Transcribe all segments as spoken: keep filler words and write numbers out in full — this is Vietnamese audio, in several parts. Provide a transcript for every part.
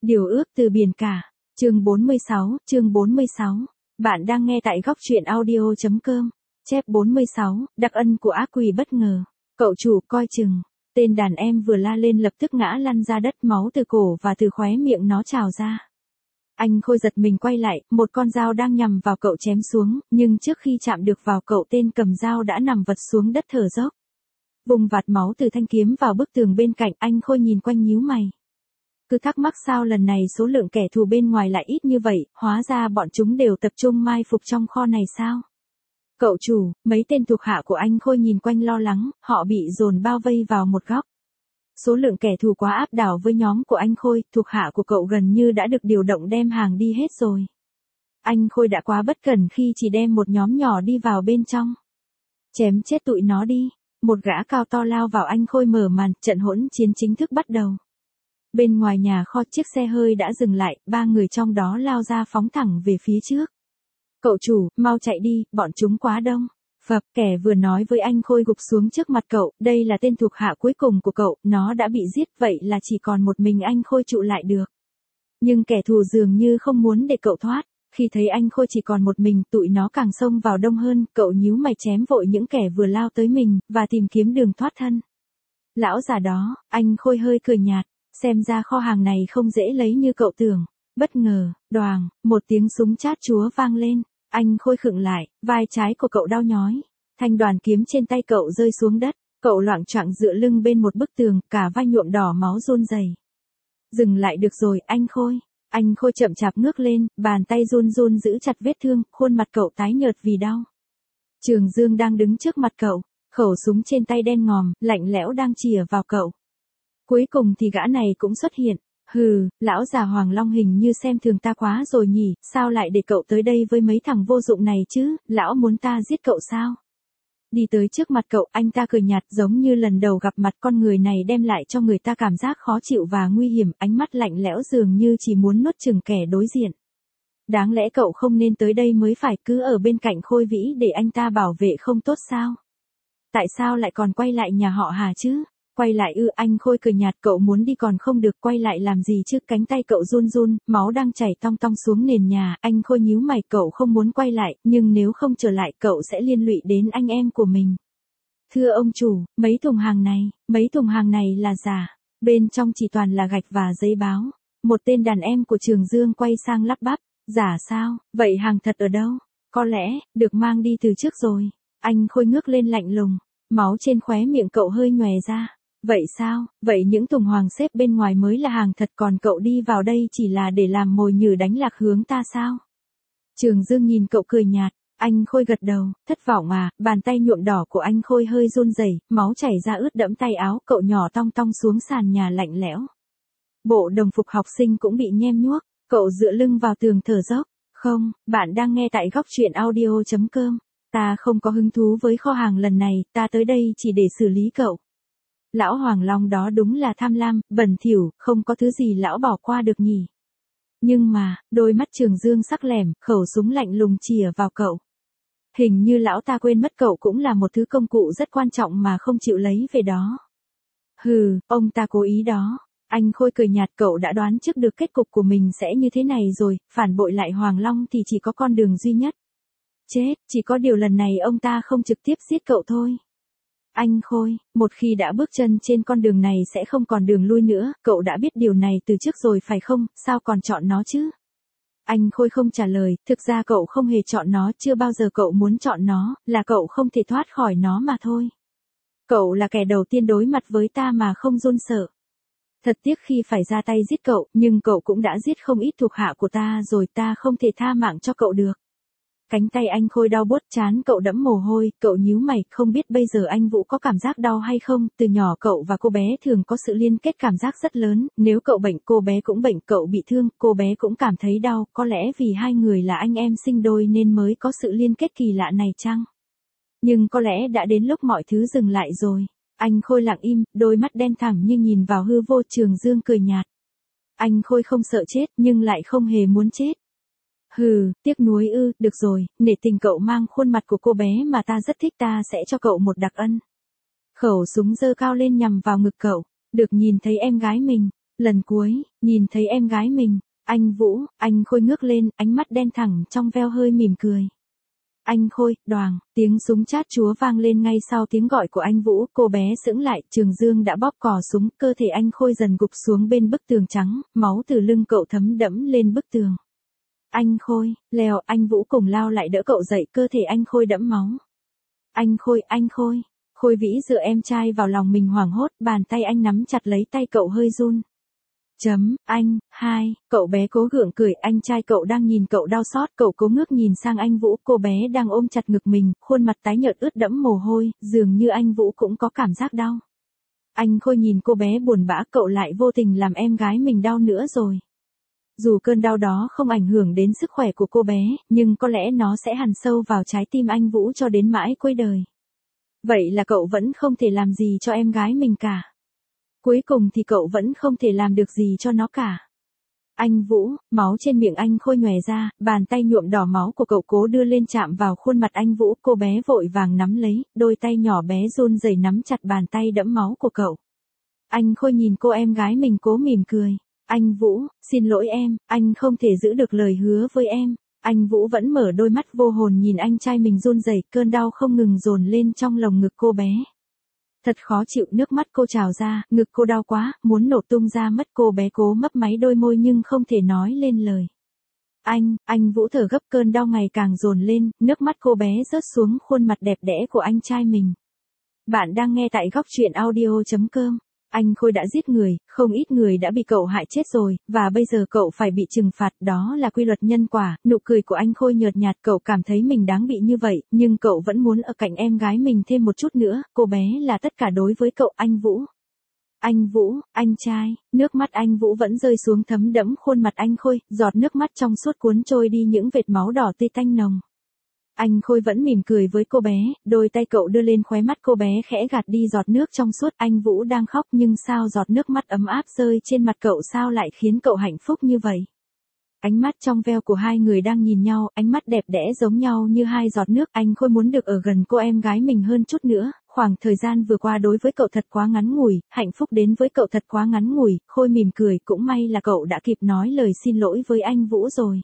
Điều ước từ biển cả. Chương bốn mươi sáu, chương bốn mươi sáu. Bạn đang nghe tại góc truyện audio chấm com. Chép bốn mươi sáu, đặc ân của ác quỷ bất ngờ. Cậu chủ coi chừng. Tên đàn em vừa la lên lập tức ngã lăn ra đất, máu từ cổ và từ khóe miệng nó trào ra. Anh Khôi giật mình quay lại, một con dao đang nhằm vào cậu chém xuống, nhưng trước khi chạm được vào cậu, tên cầm dao đã nằm vật xuống đất thở dốc. Vùng vạt máu từ thanh kiếm vào bức tường bên cạnh, anh Khôi nhìn quanh nhíu mày. Cứ thắc mắc sao lần này số lượng kẻ thù bên ngoài lại ít như vậy, hóa ra bọn chúng đều tập trung mai phục trong kho này sao? Cậu chủ, mấy tên thuộc hạ của anh Khôi nhìn quanh lo lắng, họ bị dồn bao vây vào một góc. Số lượng kẻ thù quá áp đảo với nhóm của anh Khôi, thuộc hạ của cậu gần như đã được điều động đem hàng đi hết rồi. Anh Khôi đã quá bất cẩn khi chỉ đem một nhóm nhỏ đi vào bên trong. Chém chết tụi nó đi, một gã cao to lao vào anh Khôi mở màn, trận hỗn chiến chính thức bắt đầu. Bên ngoài nhà kho chiếc xe hơi đã dừng lại, ba người trong đó lao ra phóng thẳng về phía trước. Cậu chủ, mau chạy đi, bọn chúng quá đông. Phập, kẻ vừa nói với anh Khôi gục xuống trước mặt cậu, đây là tên thuộc hạ cuối cùng của cậu, nó đã bị giết, vậy là chỉ còn một mình anh Khôi trụ lại được. Nhưng kẻ thù dường như không muốn để cậu thoát, khi thấy anh Khôi chỉ còn một mình, tụi nó càng xông vào đông hơn, cậu nhíu mày chém vội những kẻ vừa lao tới mình, và tìm kiếm đường thoát thân. Lão già đó, anh Khôi hơi cười nhạt, xem ra kho hàng này không dễ lấy như cậu tưởng. Bất ngờ, đoàng, một tiếng súng chát chúa vang lên. Anh Khôi khựng lại, vai trái của cậu đau nhói. Thanh đoàn kiếm trên tay cậu rơi xuống đất, cậu loạng choạng dựa lưng bên một bức tường, cả vai nhuộm đỏ máu run rẩy. Dừng lại được rồi, anh Khôi. Anh Khôi chậm chạp ngước lên, bàn tay run run giữ chặt vết thương, khuôn mặt cậu tái nhợt vì đau. Trường Dương đang đứng trước mặt cậu, khẩu súng trên tay đen ngòm, lạnh lẽo đang chĩa vào cậu. Cuối cùng thì gã này cũng xuất hiện. Hừ, lão già Hoàng Long hình như xem thường ta quá rồi nhỉ, sao lại để cậu tới đây với mấy thằng vô dụng này chứ, lão muốn ta giết cậu sao? Đi tới trước mặt cậu, anh ta cười nhạt giống như lần đầu gặp mặt, con người này đem lại cho người ta cảm giác khó chịu và nguy hiểm, ánh mắt lạnh lẽo dường như chỉ muốn nuốt chửng kẻ đối diện. Đáng lẽ cậu không nên tới đây mới phải, cứ ở bên cạnh Khôi Vĩ để anh ta bảo vệ không tốt sao? Tại sao lại còn quay lại nhà họ Hà chứ? Quay lại ư? Anh Khôi cười nhạt, cậu muốn đi còn không được, quay lại làm gì chứ? Cánh tay cậu run run, máu đang chảy tong tong xuống nền nhà. Anh Khôi nhíu mày, cậu không muốn quay lại, nhưng nếu không trở lại cậu sẽ liên lụy đến anh em của mình. Thưa ông chủ, mấy thùng hàng này, mấy thùng hàng này là giả, bên trong chỉ toàn là gạch và giấy báo. Một tên đàn em của Trường Dương quay sang lắp bắp, giả sao, vậy hàng thật ở đâu? Có lẽ, được mang đi từ trước rồi. Anh Khôi ngước lên lạnh lùng, máu trên khóe miệng cậu hơi nhòe ra. Vậy sao, vậy những thùng hoàng xếp bên ngoài mới là hàng thật, còn cậu đi vào đây chỉ là để làm mồi nhử đánh lạc hướng ta sao? Trường Dương nhìn cậu cười nhạt, anh Khôi gật đầu, thất vọng à? Bàn tay nhuộm đỏ của anh Khôi hơi run rẩy, máu chảy ra ướt đẫm tay áo, cậu nhỏ tong tong xuống sàn nhà lạnh lẽo. Bộ đồng phục học sinh cũng bị nhem nhuốc, cậu dựa lưng vào tường thở dốc. Không, bạn đang nghe tại góc truyện audio chấm com. Ta không có hứng thú với kho hàng lần này, ta tới đây chỉ để xử lý cậu. Lão Hoàng Long đó đúng là tham lam, bẩn thỉu, không có thứ gì lão bỏ qua được nhỉ. Nhưng mà, đôi mắt Trường Dương sắc lẻm, khẩu súng lạnh lùng chĩa vào cậu. Hình như lão ta quên mất cậu cũng là một thứ công cụ rất quan trọng mà không chịu lấy về đó. Hừ, ông ta cố ý đó. Anh Khôi cười nhạt, cậu đã đoán trước được kết cục của mình sẽ như thế này rồi, phản bội lại Hoàng Long thì chỉ có con đường duy nhất. Chết, chỉ có điều lần này ông ta không trực tiếp giết cậu thôi. Anh Khôi, một khi đã bước chân trên con đường này sẽ không còn đường lui nữa, cậu đã biết điều này từ trước rồi phải không, sao còn chọn nó chứ? Anh Khôi không trả lời, thực ra cậu không hề chọn nó, chưa bao giờ cậu muốn chọn nó, là cậu không thể thoát khỏi nó mà thôi. Cậu là kẻ đầu tiên đối mặt với ta mà không run sợ. Thật tiếc khi phải ra tay giết cậu, nhưng cậu cũng đã giết không ít thuộc hạ của ta rồi, ta không thể tha mạng cho cậu được. Cánh tay anh Khôi đau buốt, trán cậu đẫm mồ hôi, cậu nhíu mày, không biết bây giờ anh Vũ có cảm giác đau hay không, từ nhỏ cậu và cô bé thường có sự liên kết cảm giác rất lớn, nếu cậu bệnh cô bé cũng bệnh, cậu bị thương, cô bé cũng cảm thấy đau, có lẽ vì hai người là anh em sinh đôi nên mới có sự liên kết kỳ lạ này chăng? Nhưng có lẽ đã đến lúc mọi thứ dừng lại rồi. Anh Khôi lặng im, đôi mắt đen thẳm như nhìn vào hư vô. Trường Dương cười nhạt. Anh Khôi không sợ chết, nhưng lại không hề muốn chết. Hừ, tiếc nuối ư, được rồi, nể tình cậu mang khuôn mặt của cô bé mà ta rất thích, ta sẽ cho cậu một đặc ân. Khẩu súng giơ cao lên nhằm vào ngực cậu, được nhìn thấy em gái mình, Lần cuối, nhìn thấy em gái mình, anh Vũ, anh Khôi ngước lên, ánh mắt đen thẳng trong veo hơi mỉm cười. Anh Khôi, đoàng, tiếng súng chát chúa vang lên ngay sau tiếng gọi của anh Vũ, cô bé sững lại, Trường Dương đã bóp cò súng, cơ thể anh Khôi dần gục xuống bên bức tường trắng, máu từ lưng cậu thấm đẫm lên bức tường. Anh Khôi, Lèo, anh Vũ cùng lao lại đỡ cậu dậy, cơ thể anh Khôi đẫm máu. Anh Khôi, anh Khôi, Khôi Vĩ dựa em trai vào lòng mình hoảng hốt, bàn tay anh nắm chặt lấy tay cậu hơi run. Chấm, anh, hai, cậu bé cố gượng cười, anh trai cậu đang nhìn cậu đau xót, cậu cố ngước nhìn sang anh Vũ, cô bé đang ôm chặt ngực mình, khuôn mặt tái nhợt ướt đẫm mồ hôi, dường như anh Vũ cũng có cảm giác đau. Anh Khôi nhìn cô bé buồn bã, cậu lại vô tình làm em gái mình đau nữa rồi. Dù cơn đau đó không ảnh hưởng đến sức khỏe của cô bé, nhưng có lẽ nó sẽ hằn sâu vào trái tim anh Vũ cho đến mãi cuối đời. Vậy là cậu vẫn không thể làm gì cho em gái mình cả. Cuối cùng thì cậu vẫn không thể làm được gì cho nó cả. Anh Vũ, máu trên miệng anh Khôi nhòe ra, bàn tay nhuộm đỏ máu của cậu cố đưa lên chạm vào khuôn mặt anh Vũ, cô bé vội vàng nắm lấy, đôi tay nhỏ bé run rẩy nắm chặt bàn tay đẫm máu của cậu. Anh Khôi nhìn cô em gái mình cố mỉm cười. Anh Vũ, xin lỗi em, anh không thể giữ được lời hứa với em. Anh Vũ vẫn mở đôi mắt vô hồn nhìn anh trai mình run rẩy, cơn đau không ngừng dồn lên trong lồng ngực cô bé. Thật khó chịu, nước mắt cô trào ra, ngực cô đau quá, muốn nổ tung ra mất, cô bé cố mấp máy đôi môi nhưng không thể nói lên lời. Anh, anh Vũ thở gấp, cơn đau ngày càng dồn lên, nước mắt cô bé rớt xuống khuôn mặt đẹp đẽ của anh trai mình. Bạn đang nghe tại góc truyện audio chấm com. Anh Khôi đã giết người, không ít người đã bị cậu hại chết rồi, và bây giờ cậu phải bị trừng phạt, đó là quy luật nhân quả. Nụ cười của anh Khôi nhợt nhạt, cậu cảm thấy mình đáng bị như vậy, nhưng cậu vẫn muốn ở cạnh em gái mình thêm một chút nữa, cô bé là tất cả đối với cậu. Anh Vũ. Anh Vũ, anh trai, nước mắt anh Vũ vẫn rơi xuống thấm đẫm khuôn mặt anh Khôi, giọt nước mắt trong suốt cuốn trôi đi những vệt máu đỏ tươi tanh nồng. Anh Khôi vẫn mỉm cười với cô bé, đôi tay cậu đưa lên khóe mắt cô bé khẽ gạt đi giọt nước trong suốt. Anh Vũ đang khóc nhưng sao giọt nước mắt ấm áp rơi trên mặt cậu sao lại khiến cậu hạnh phúc như vậy? Ánh mắt trong veo của hai người đang nhìn nhau, ánh mắt đẹp đẽ giống nhau như hai giọt nước. Anh Khôi muốn được ở gần cô em gái mình hơn chút nữa, khoảng thời gian vừa qua đối với cậu thật quá ngắn ngủi, hạnh phúc đến với cậu thật quá ngắn ngủi. Khôi mỉm cười, cũng may là cậu đã kịp nói lời xin lỗi với anh Vũ rồi.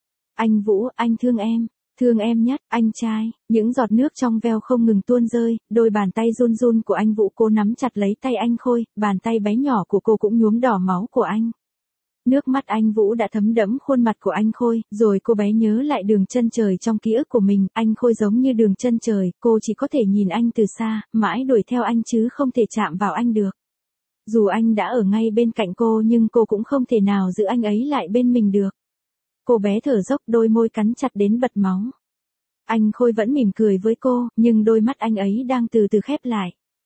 Anh Vũ, anh thương em. Thương em nhất, anh trai, những giọt nước trong veo không ngừng tuôn rơi, đôi bàn tay run run của anh Vũ cố nắm chặt lấy tay anh Khôi, bàn tay bé nhỏ của cô cũng nhuốm đỏ máu của anh. Nước mắt anh Vũ đã thấm đẫm khuôn mặt của anh Khôi, rồi cô bé nhớ lại đường chân trời trong ký ức của mình, anh Khôi giống như đường chân trời, cô chỉ có thể nhìn anh từ xa, mãi đuổi theo anh chứ không thể chạm vào anh được. Dù anh đã ở ngay bên cạnh cô nhưng cô cũng không thể nào giữ anh ấy lại bên mình được. Cô bé thở dốc, đôi môi cắn chặt đến bật máu. Anh Khôi vẫn mỉm cười với cô, nhưng đôi mắt anh ấy đang từ từ khép lại.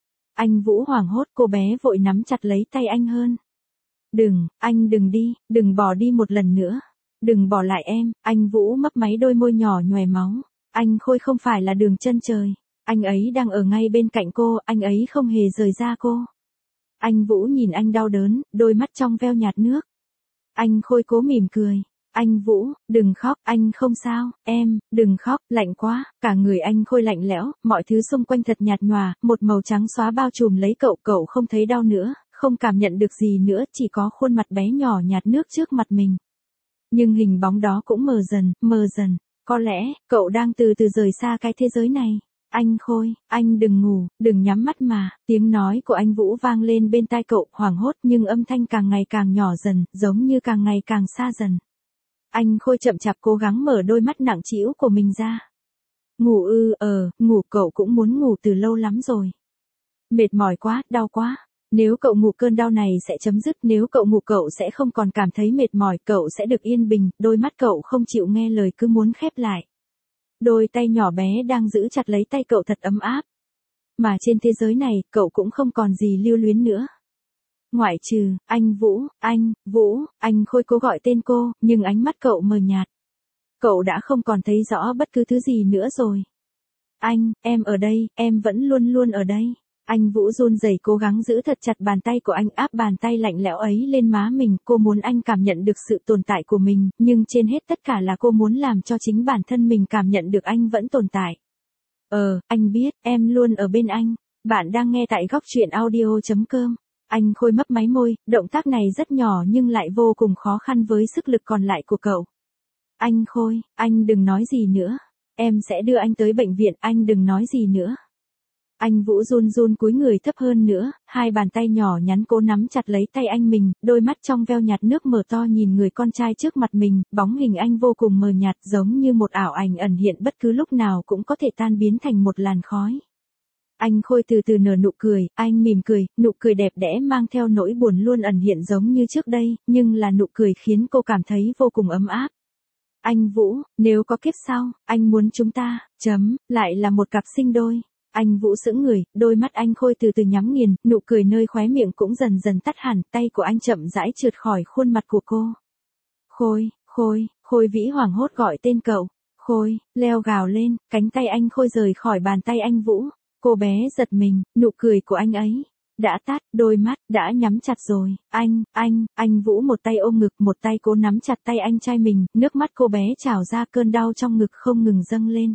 Anh Vũ hoảng hốt, cô bé vội nắm chặt lấy tay anh hơn. Đừng, anh đừng đi, đừng bỏ đi một lần nữa. Đừng bỏ lại em, anh Vũ mấp máy đôi môi nhỏ nhòe máu. Anh Khôi không phải là đường chân trời. Anh ấy đang ở ngay bên cạnh cô, anh ấy không hề rời ra cô. Anh Vũ nhìn anh đau đớn, đôi mắt trong veo nhạt nước. Anh Khôi cố mỉm cười. Anh Vũ, đừng khóc, anh không sao, em, đừng khóc, lạnh quá, cả người anh Khôi lạnh lẽo, mọi thứ xung quanh thật nhạt nhòa, một màu trắng xóa bao trùm lấy cậu, cậu không thấy đau nữa, không cảm nhận được gì nữa, chỉ có khuôn mặt bé nhỏ nhạt nước trước mặt mình. Nhưng hình bóng đó cũng mờ dần, mờ dần, có lẽ, cậu đang từ từ rời xa cái thế giới này. Anh Khôi, anh đừng ngủ, đừng nhắm mắt mà, tiếng nói của anh Vũ vang lên bên tai cậu, hoảng hốt nhưng âm thanh càng ngày càng nhỏ dần, giống như càng ngày càng xa dần. Anh Khôi chậm chạp cố gắng mở đôi mắt nặng trĩu của mình ra. Ngủ ư, ờ, ngủ, cậu cũng muốn ngủ từ lâu lắm rồi. Mệt mỏi quá, đau quá. Nếu cậu ngủ cơn đau này sẽ chấm dứt, nếu cậu ngủ cậu sẽ không còn cảm thấy mệt mỏi, cậu sẽ được yên bình, đôi mắt cậu không chịu nghe lời cứ muốn khép lại. Đôi tay nhỏ bé đang giữ chặt lấy tay cậu thật ấm áp. Mà trên thế giới này, cậu cũng không còn gì lưu luyến nữa. Ngoại trừ, anh Vũ, anh, Vũ, anh Khôi cố gọi tên cô, nhưng ánh mắt cậu mờ nhạt. Cậu đã không còn thấy rõ bất cứ thứ gì nữa rồi. Anh, em ở đây, em vẫn luôn luôn ở đây. Anh Vũ run rẩy cố gắng giữ thật chặt bàn tay của anh, áp bàn tay lạnh lẽo ấy lên má mình, cô muốn anh cảm nhận được sự tồn tại của mình, nhưng trên hết tất cả là cô muốn làm cho chính bản thân mình cảm nhận được anh vẫn tồn tại. Ờ, anh biết, em luôn ở bên anh. Bạn đang nghe tại góc truyện audio chấm com. Anh Khôi mấp máy môi, động tác này rất nhỏ nhưng lại vô cùng khó khăn với sức lực còn lại của cậu. Anh Khôi, anh đừng nói gì nữa. Em sẽ đưa anh tới bệnh viện, anh đừng nói gì nữa. Anh Vũ run run cúi người thấp hơn nữa, hai bàn tay nhỏ nhắn cố nắm chặt lấy tay anh mình, đôi mắt trong veo nhạt nước mở to nhìn người con trai trước mặt mình, bóng hình anh vô cùng mờ nhạt giống như một ảo ảnh ẩn hiện bất cứ lúc nào cũng có thể tan biến thành một làn khói. Anh Khôi từ từ nở nụ cười, anh mỉm cười, nụ cười đẹp đẽ mang theo nỗi buồn luôn ẩn hiện giống như trước đây, nhưng là nụ cười khiến cô cảm thấy vô cùng ấm áp. Anh Vũ, nếu có kiếp sau, anh muốn chúng ta, chấm, lại là một cặp sinh đôi. Anh Vũ sững người, đôi mắt anh Khôi từ từ nhắm nghiền, nụ cười nơi khóe miệng cũng dần dần tắt hẳn, tay của anh chậm rãi trượt khỏi khuôn mặt của cô. Khôi, Khôi, Khôi Vĩ hoảng hốt gọi tên cậu. Khôi, Leo gào lên, cánh tay anh Khôi rời khỏi bàn tay anh Vũ. Cô bé giật mình, nụ cười của anh ấy đã tắt, đôi mắt đã nhắm chặt rồi. Anh, anh, anh Vũ một tay ôm ngực, một tay cố nắm chặt tay anh trai mình, nước mắt cô bé trào ra, cơn đau trong ngực không ngừng dâng lên.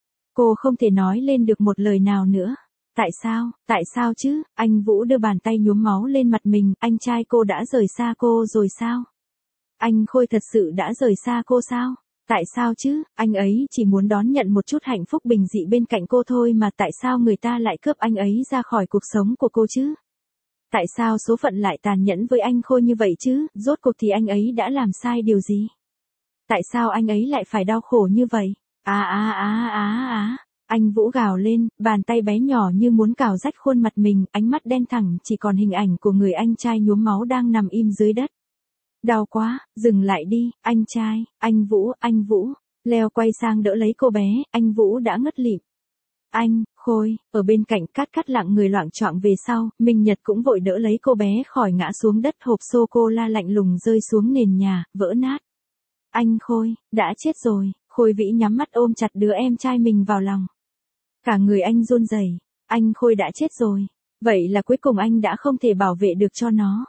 Cô không thể nói lên được một lời nào nữa. Tại sao, tại sao chứ? Anh Vũ đưa bàn tay nhuốm máu lên mặt mình, anh trai cô đã rời xa cô rồi sao? Anh Khôi thật sự đã rời xa cô sao? Tại sao chứ, anh ấy chỉ muốn đón nhận một chút hạnh phúc bình dị bên cạnh cô thôi mà tại sao người ta lại cướp anh ấy ra khỏi cuộc sống của cô chứ? Tại sao số phận lại tàn nhẫn với anh Khôi như vậy chứ, rốt cuộc thì anh ấy đã làm sai điều gì? Tại sao anh ấy lại phải đau khổ như vậy? Á á á á á, anh Vũ gào lên, bàn tay bé nhỏ như muốn cào rách khuôn mặt mình, ánh mắt đen thẳng chỉ còn hình ảnh của người anh trai nhuốm máu đang nằm im dưới đất. Đau quá, dừng lại đi, anh trai, anh Vũ, anh Vũ. Leo quay sang đỡ lấy cô bé, anh Vũ đã ngất lịm. Anh, Khôi, ở bên cạnh Cát Cát lặng người loạng choạng về sau, Minh Nhật cũng vội đỡ lấy cô bé khỏi ngã xuống đất, hộp sô-cô-la lạnh lùng rơi xuống nền nhà, vỡ nát. Anh Khôi, đã chết rồi, Khôi Vĩ nhắm mắt ôm chặt đứa em trai mình vào lòng. Cả người anh run rẩy, anh Khôi đã chết rồi, vậy là cuối cùng anh đã không thể bảo vệ được cho nó.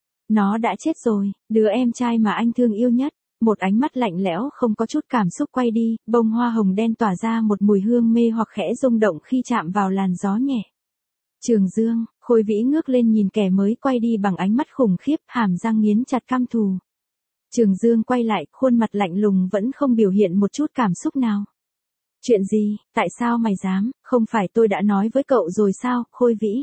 Nó đã chết rồi, đứa em trai mà anh thương yêu nhất. Một ánh mắt lạnh lẽo không có chút cảm xúc quay đi, bông hoa hồng đen tỏa ra một mùi hương mê hoặc khẽ rung động khi chạm vào làn gió nhẹ. Trường Dương, Khôi Vĩ ngước lên nhìn kẻ mới quay đi bằng ánh mắt khủng khiếp, hàm răng nghiến chặt căm thù. Trường Dương quay lại, khuôn mặt lạnh lùng vẫn không biểu hiện một chút cảm xúc nào. Chuyện gì, tại sao mày dám, không phải tôi đã nói với cậu rồi sao, Khôi Vĩ?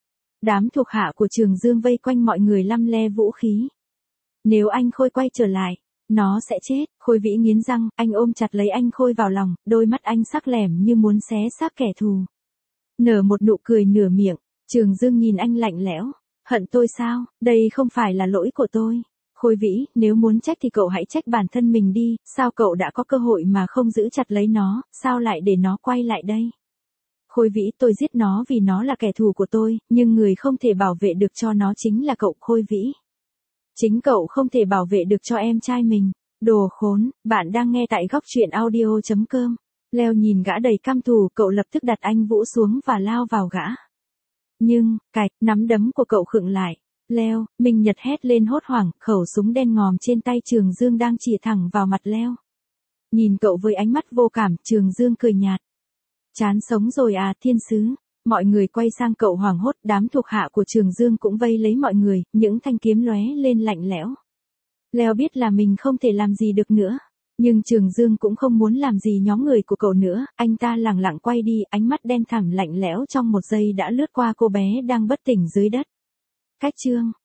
Đám thuộc hạ của Trường Dương vây quanh mọi người lăm le vũ khí. Nếu anh Khôi quay trở lại, nó sẽ chết. Khôi Vĩ nghiến răng, anh ôm chặt lấy anh Khôi vào lòng, đôi mắt anh sắc lẻm như muốn xé xác kẻ thù. Nở một nụ cười nửa miệng, Trường Dương nhìn anh lạnh lẽo. Hận tôi sao, đây không phải là lỗi của tôi. Khôi Vĩ, nếu muốn trách thì cậu hãy trách bản thân mình đi, sao cậu đã có cơ hội mà không giữ chặt lấy nó, sao lại để nó quay lại đây? Khôi Vĩ, tôi giết nó vì nó là kẻ thù của tôi, nhưng người không thể bảo vệ được cho nó chính là cậu, Khôi Vĩ. Chính cậu không thể bảo vệ được cho em trai mình. Đồ khốn, bạn đang nghe tại góc truyện audio chấm com. Leo nhìn gã đầy căm thù, cậu lập tức đặt anh Vũ xuống và lao vào gã. Nhưng, cạch, nắm đấm của cậu khựng lại. Leo, Minh Nhật hét lên hốt hoảng, khẩu súng đen ngòm trên tay Trường Dương đang chĩa thẳng vào mặt Leo. Nhìn cậu với ánh mắt vô cảm, Trường Dương cười nhạt. Chán sống rồi à, thiên sứ. Mọi người quay sang cậu hoảng hốt, đám thuộc hạ của Trường Dương cũng vây lấy mọi người, những thanh kiếm lóe lên lạnh lẽo. Leo biết là mình không thể làm gì được nữa, nhưng Trường Dương cũng không muốn làm gì nhóm người của cậu nữa, anh ta lẳng lặng quay đi, ánh mắt đen thẳm lạnh lẽo trong một giây đã lướt qua cô bé đang bất tỉnh dưới đất. Cách chương